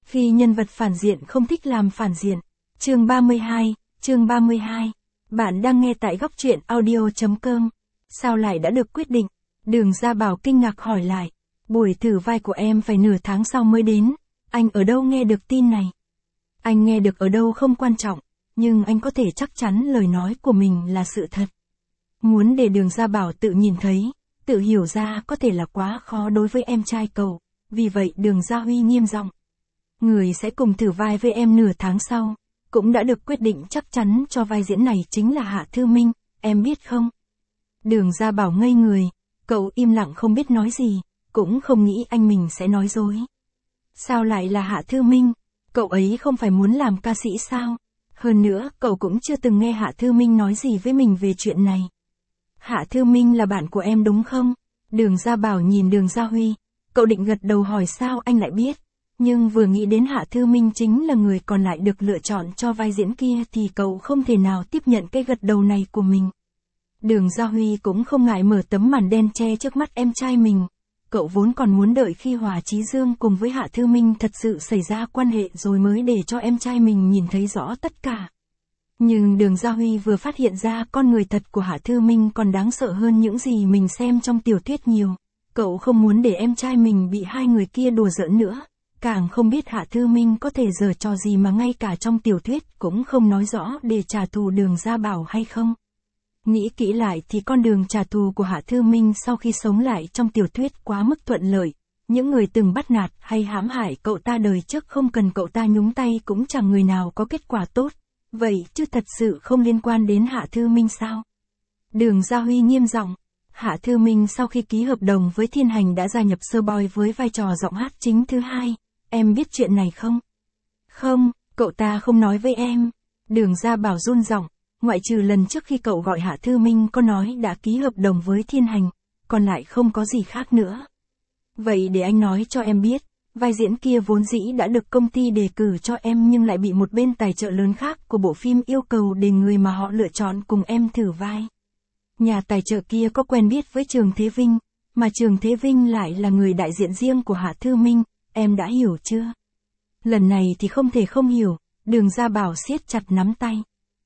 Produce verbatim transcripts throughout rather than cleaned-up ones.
Khi nhân vật phản diện không thích làm phản diện. Chương ba mươi hai, chương ba mươi hai. Bạn đang nghe tại góc truyện audio chấm com. Sao lại đã được quyết định? Đường Gia Bảo kinh ngạc hỏi lại. Buổi thử vai của em phải nửa tháng sau mới đến. Anh ở đâu nghe được tin này? Anh nghe được ở đâu không quan trọng, nhưng anh có thể chắc chắn lời nói của mình là sự thật. Muốn để Đường Gia Bảo tự nhìn thấy, tự hiểu ra có thể là quá khó đối với em trai cậu. Vì vậy Đường Gia Huy nghiêm giọng. Người sẽ cùng thử vai với em nửa tháng sau, cũng đã được quyết định chắc chắn cho vai diễn này chính là Hạ Thư Minh, em biết không? Đường Gia Bảo ngây người, cậu im lặng không biết nói gì, cũng không nghĩ anh mình sẽ nói dối. Sao lại là Hạ Thư Minh? Cậu ấy không phải muốn làm ca sĩ sao? Hơn nữa, cậu cũng chưa từng nghe Hạ Thư Minh nói gì với mình về chuyện này. Hạ Thư Minh là bạn của em đúng không? Đường Gia Bảo nhìn Đường Gia Huy, cậu định gật đầu hỏi sao anh lại biết. Nhưng vừa nghĩ đến Hạ Thư Minh chính là người còn lại được lựa chọn cho vai diễn kia thì cậu không thể nào tiếp nhận cái gật đầu này của mình. Đường Gia Huy cũng không ngại mở tấm màn đen che trước mắt em trai mình. Cậu vốn còn muốn đợi khi Hòa Chí Dương cùng với Hạ Thư Minh thật sự xảy ra quan hệ rồi mới để cho em trai mình nhìn thấy rõ tất cả. Nhưng Đường Gia Huy vừa phát hiện ra con người thật của Hạ Thư Minh còn đáng sợ hơn những gì mình xem trong tiểu thuyết nhiều. Cậu không muốn để em trai mình bị hai người kia đùa giỡn nữa. Càng không biết Hạ Thư Minh có thể giở trò gì mà ngay cả trong tiểu thuyết cũng không nói rõ để trả thù Đường Gia Bảo hay không. Nghĩ kỹ lại thì con đường trả thù của Hạ Thư Minh sau khi sống lại trong tiểu thuyết quá mức thuận lợi. Những người từng bắt nạt hay hãm hại cậu ta đời trước không cần cậu ta nhúng tay cũng chẳng người nào có kết quả tốt. Vậy chứ thật sự không liên quan đến Hạ Thư Minh sao? Đường Gia Huy nghiêm giọng. Hạ Thư Minh sau khi ký hợp đồng với Thiên Hành đã gia nhập Sơ Boy với vai trò giọng hát chính thứ hai. Em biết chuyện này không? Không, cậu ta không nói với em. Đường Gia Bảo run giọng, ngoại trừ lần trước khi cậu gọi Hạ Thư Minh có nói đã ký hợp đồng với Thiên Hành, còn lại không có gì khác nữa. Vậy để anh nói cho em biết, vai diễn kia vốn dĩ đã được công ty đề cử cho em nhưng lại bị một bên tài trợ lớn khác của bộ phim yêu cầu để người mà họ lựa chọn cùng em thử vai. Nhà tài trợ kia có quen biết với Trường Thế Vinh, mà Trường Thế Vinh lại là người đại diện riêng của Hạ Thư Minh. Em đã hiểu chưa? Lần này thì không thể không hiểu, Đường Gia Bảo siết chặt nắm tay.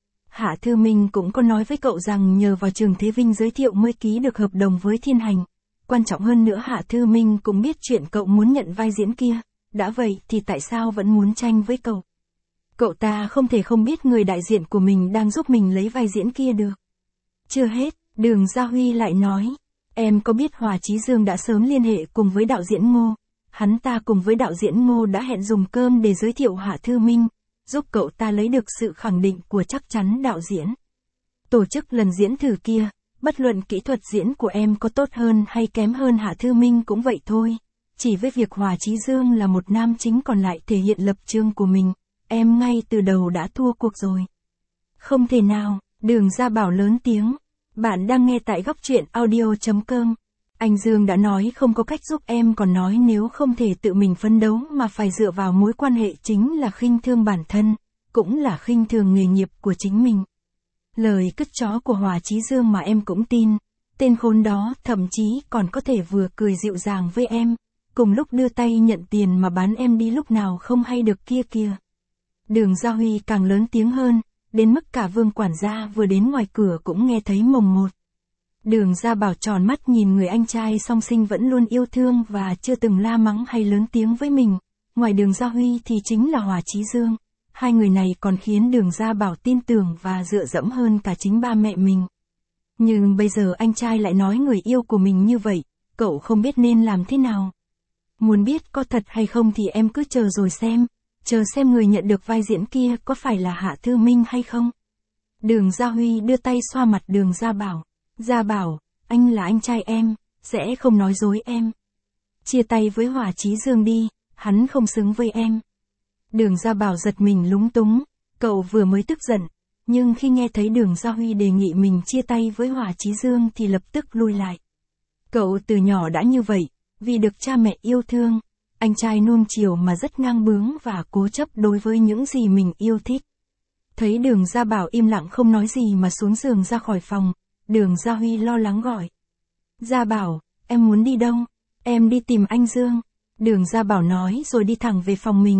Hạ Thư Minh cũng có nói với cậu rằng nhờ vào Trường Thế Vinh giới thiệu mới ký được hợp đồng với Thiên Hành. Quan trọng hơn nữa Hạ Thư Minh cũng biết chuyện cậu muốn nhận vai diễn kia, đã vậy thì tại sao vẫn muốn tranh với cậu? Cậu ta không thể không biết người đại diện của mình đang giúp mình lấy vai diễn kia được. Chưa hết, Đường Gia Huy lại nói, em có biết Hòa Chí Dương đã sớm liên hệ cùng với đạo diễn Ngô. Hắn ta cùng với đạo diễn Ngô đã hẹn dùng cơm để giới thiệu Hạ Thư Minh, giúp cậu ta lấy được sự khẳng định của chắc chắn đạo diễn. Tổ chức lần diễn thử kia, bất luận kỹ thuật diễn của em có tốt hơn hay kém hơn Hạ Thư Minh cũng vậy thôi. Chỉ với việc Hòa Chí Dương là một nam chính còn lại thể hiện lập trường của mình, em ngay từ đầu đã thua cuộc rồi. Không thể nào, Đường Gia Bảo lớn tiếng. Bạn đang nghe tại góc truyện audio chấm com. Anh Dương đã nói không có cách giúp em còn nói nếu không thể tự mình phấn đấu mà phải dựa vào mối quan hệ chính là khinh thương bản thân, cũng là khinh thường nghề nghiệp của chính mình. Lời cứt chó của Hòa Chí Dương mà em cũng tin, tên khốn đó thậm chí còn có thể vừa cười dịu dàng với em, cùng lúc đưa tay nhận tiền mà bán em đi lúc nào không hay được kia kìa. Đường Gia Huy càng lớn tiếng hơn, đến mức cả Vương quản gia vừa đến ngoài cửa cũng nghe thấy mồng một. Đường Gia Bảo tròn mắt nhìn người anh trai song sinh vẫn luôn yêu thương và chưa từng la mắng hay lớn tiếng với mình. Ngoài Đường Gia Huy thì chính là Hòa Chí Dương. Hai người này còn khiến Đường Gia Bảo tin tưởng và dựa dẫm hơn cả chính ba mẹ mình. Nhưng bây giờ anh trai lại nói người yêu của mình như vậy, cậu không biết nên làm thế nào. Muốn biết có thật hay không thì em cứ chờ rồi xem, chờ xem người nhận được vai diễn kia có phải là Hạ Thư Minh hay không. Đường Gia Huy đưa tay xoa mặt Đường Gia Bảo. Gia Bảo, anh là anh trai em, sẽ không nói dối em. Chia tay với Hòa Chí Dương đi, hắn không xứng với em. Đường Gia Bảo giật mình lúng túng, cậu vừa mới tức giận, nhưng khi nghe thấy Đường Gia Huy đề nghị mình chia tay với Hòa Chí Dương thì lập tức lui lại. Cậu từ nhỏ đã như vậy, vì được cha mẹ yêu thương, anh trai nuông chiều mà rất ngang bướng và cố chấp đối với những gì mình yêu thích. Thấy Đường Gia Bảo im lặng không nói gì mà xuống giường ra khỏi phòng, Đường Gia Huy lo lắng gọi. Gia Bảo, em muốn đi đâu? Em đi tìm anh Dương. Đường Gia Bảo nói rồi đi thẳng về phòng mình.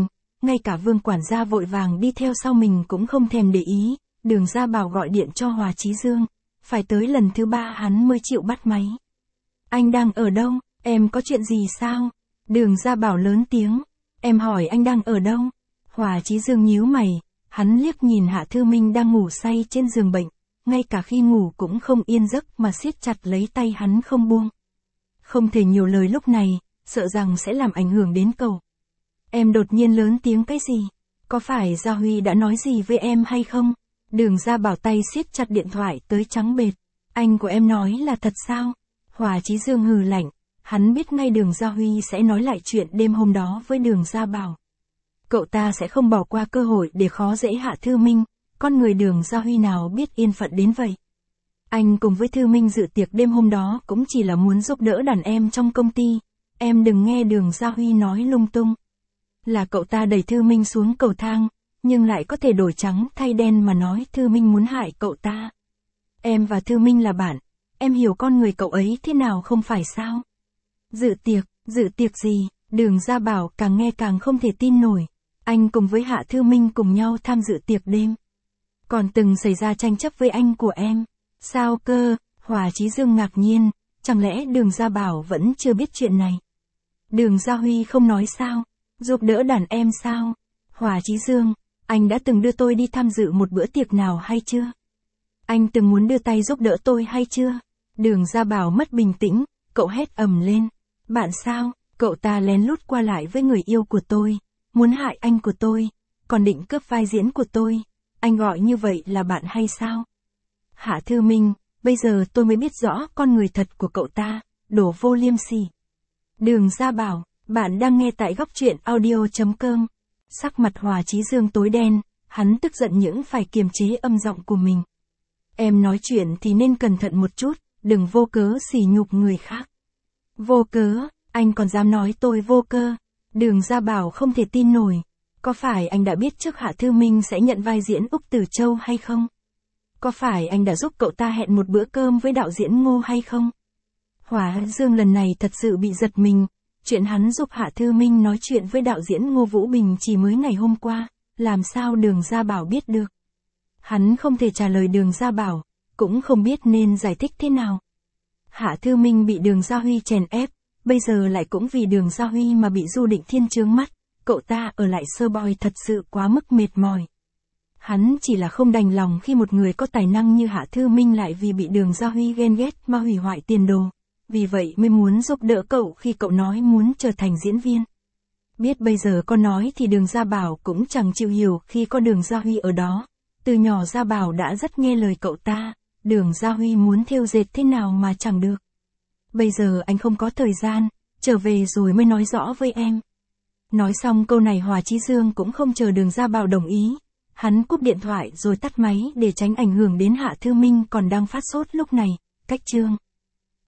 ngay cả Vương quản gia vội vàng đi theo sau mình cũng không thèm để ý, Đường Gia Bảo gọi điện cho Hòa Chí Dương, phải tới lần thứ ba hắn mới chịu bắt máy. Anh đang ở đâu, em có chuyện gì sao? Đường Gia Bảo lớn tiếng, em hỏi anh đang ở đâu? Hòa Chí Dương nhíu mày, hắn liếc nhìn Hạ Thư Minh đang ngủ say trên giường bệnh, ngay cả khi ngủ cũng không yên giấc mà siết chặt lấy tay hắn không buông. Không thể nhiều lời lúc này, sợ rằng sẽ làm ảnh hưởng đến cậu. Em đột nhiên lớn tiếng cái gì? Có phải Gia Huy đã nói gì với em hay không? Đường Gia Bảo tay siết chặt điện thoại tới trắng bệch. Anh của em nói là thật sao? Hòa Chí Dương hừ lạnh, hắn biết ngay Đường Gia Huy sẽ nói lại chuyện đêm hôm đó với Đường Gia Bảo. Cậu ta sẽ không bỏ qua cơ hội để khó dễ Hạ Thư Minh, con người Đường Gia Huy nào biết yên phận đến vậy. Anh cùng với Thư Minh dự tiệc đêm hôm đó cũng chỉ là muốn giúp đỡ đàn em trong công ty, em đừng nghe Đường Gia Huy nói lung tung. Là cậu ta đẩy Thư Minh xuống cầu thang, nhưng lại có thể đổi trắng thay đen mà nói Thư Minh muốn hại cậu ta. Em và Thư Minh là bạn, em hiểu con người cậu ấy thế nào không phải sao? Dự tiệc, dự tiệc gì? Đường Gia Bảo càng nghe càng không thể tin nổi. Anh cùng với Hạ Thư Minh cùng nhau tham dự tiệc đêm. Còn từng xảy ra tranh chấp với anh của em. Sao cơ? Hòa Chí Dương ngạc nhiên, chẳng lẽ Đường Gia Bảo vẫn chưa biết chuyện này? Đường Gia Huy không nói sao? Giúp đỡ đàn em sao? Hòa Chí Dương, anh đã từng đưa tôi đi tham dự một bữa tiệc nào hay chưa? Anh từng muốn đưa tay giúp đỡ tôi hay chưa? Đường Gia Bảo mất bình tĩnh, cậu hét ầm lên. Bạn sao? Cậu ta lén lút qua lại với người yêu của tôi, muốn hại anh của tôi, còn định cướp vai diễn của tôi. Anh gọi như vậy là bạn hay sao? Hạ Thư Minh, bây giờ tôi mới biết rõ con người thật của cậu ta, đồ vô liêm sỉ. Đường Gia Bảo, bạn đang nghe tại góc truyện audio chấm com. Sắc mặt Hòa Chí Dương tối đen, hắn tức giận những phải kiềm chế âm giọng của mình. Em nói chuyện thì nên cẩn thận một chút, đừng vô cớ sỉ nhục người khác. Vô cớ, anh còn dám nói tôi vô cơ? Đường Gia Bảo không thể tin nổi. Có phải anh đã biết trước Hạ Thư Minh sẽ nhận vai diễn Úc Tử Châu hay không? Có phải anh đã giúp cậu ta hẹn một bữa cơm với đạo diễn Ngô hay không? Hòa Dương lần này thật sự bị giật mình. Chuyện hắn giúp Hạ Thư Minh nói chuyện với đạo diễn Ngô Vũ Bình chỉ mới ngày hôm qua, làm sao Đường Gia Bảo biết được? Hắn không thể trả lời Đường Gia Bảo, cũng không biết nên giải thích thế nào. Hạ Thư Minh bị Đường Gia Huy chèn ép, bây giờ lại cũng vì Đường Gia Huy mà bị Du Định Thiên trướng mắt, cậu ta ở lại sơ boy thật sự quá mức mệt mỏi. Hắn chỉ là không đành lòng khi một người có tài năng như Hạ Thư Minh lại vì bị Đường Gia Huy ghen ghét mà hủy hoại tiền đồ, vì vậy mới muốn giúp đỡ cậu khi cậu nói muốn trở thành diễn viên. Biết bây giờ con nói thì Đường Gia Bảo cũng chẳng chịu hiểu khi có Đường Gia Huy ở đó, từ nhỏ Gia Bảo đã rất nghe lời cậu ta, Đường Gia Huy muốn thêu dệt thế nào mà chẳng được. Bây giờ anh không có thời gian, trở về rồi mới nói rõ với em. Nói xong câu này Hòa Chí Dương cũng không chờ Đường Gia Bảo đồng ý. Hắn cúp điện thoại rồi tắt máy để tránh ảnh hưởng đến Hạ Thư Minh còn đang phát sốt lúc này. Cách chương